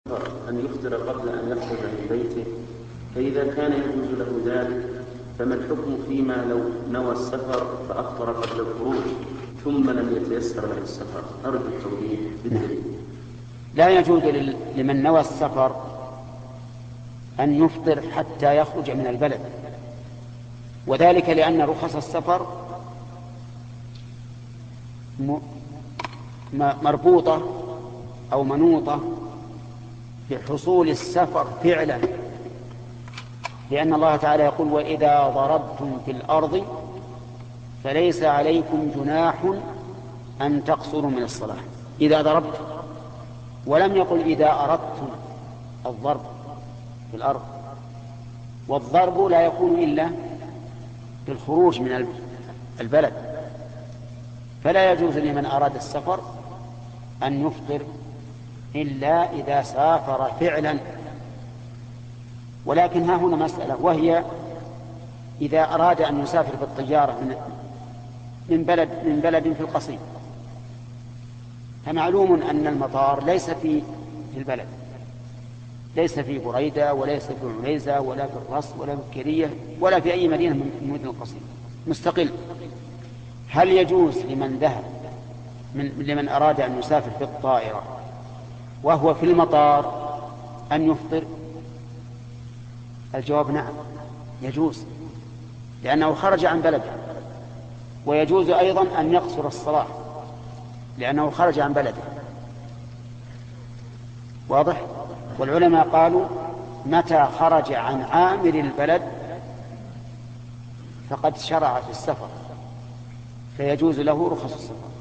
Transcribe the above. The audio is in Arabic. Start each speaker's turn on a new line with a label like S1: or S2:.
S1: أن يفطر قبل أن يخرج من بيته، فإذا كان يجوز له ذلك فما الحكم فيما لو نوى السفر فأفطر قبل الخروج ثم لم يتيسر له السفر؟ أرجو التوضيح بالدليل.
S2: لا يجوز لمن نوى السفر أن يفطر حتى يخرج من البلد، وذلك لأن رخص السفر مربوطة أو منوطة بحصول السفر فعلا، لأن الله تعالى يقول: وإذا ضربتم في الأرض فليس عليكم جناح أن تقصروا من الصلاة. إذا ضربتم، ولم يقل إذا أردتم الضرب في الأرض، والضرب لا يكون إلا بالخروج من البلد، فلا يجوز لمن أراد السفر أن يفطر إلا إذا سافر فعلا. ولكن ها هنا مسألة، وهي إذا أراد أن يسافر بالطيارة من بلد في القصيم، فمعلوم أن المطار ليس في البلد، ليس في بريدة وليس في عنيزة ولا في الرص ولا في الكرية ولا في أي مدينة من مدن القصيم، مستقل. هل يجوز لمن أراد أن يسافر بالطائرة وهو في المطار أن يفطر؟ الجواب نعم، يجوز، لأنه خرج عن بلده. ويجوز أيضا أن يقصر الصلاة لأنه خرج عن بلده. واضح؟ والعلماء قالوا: متى خرج عن عامل البلد فقد شرع في السفر، فيجوز له رخص السفر.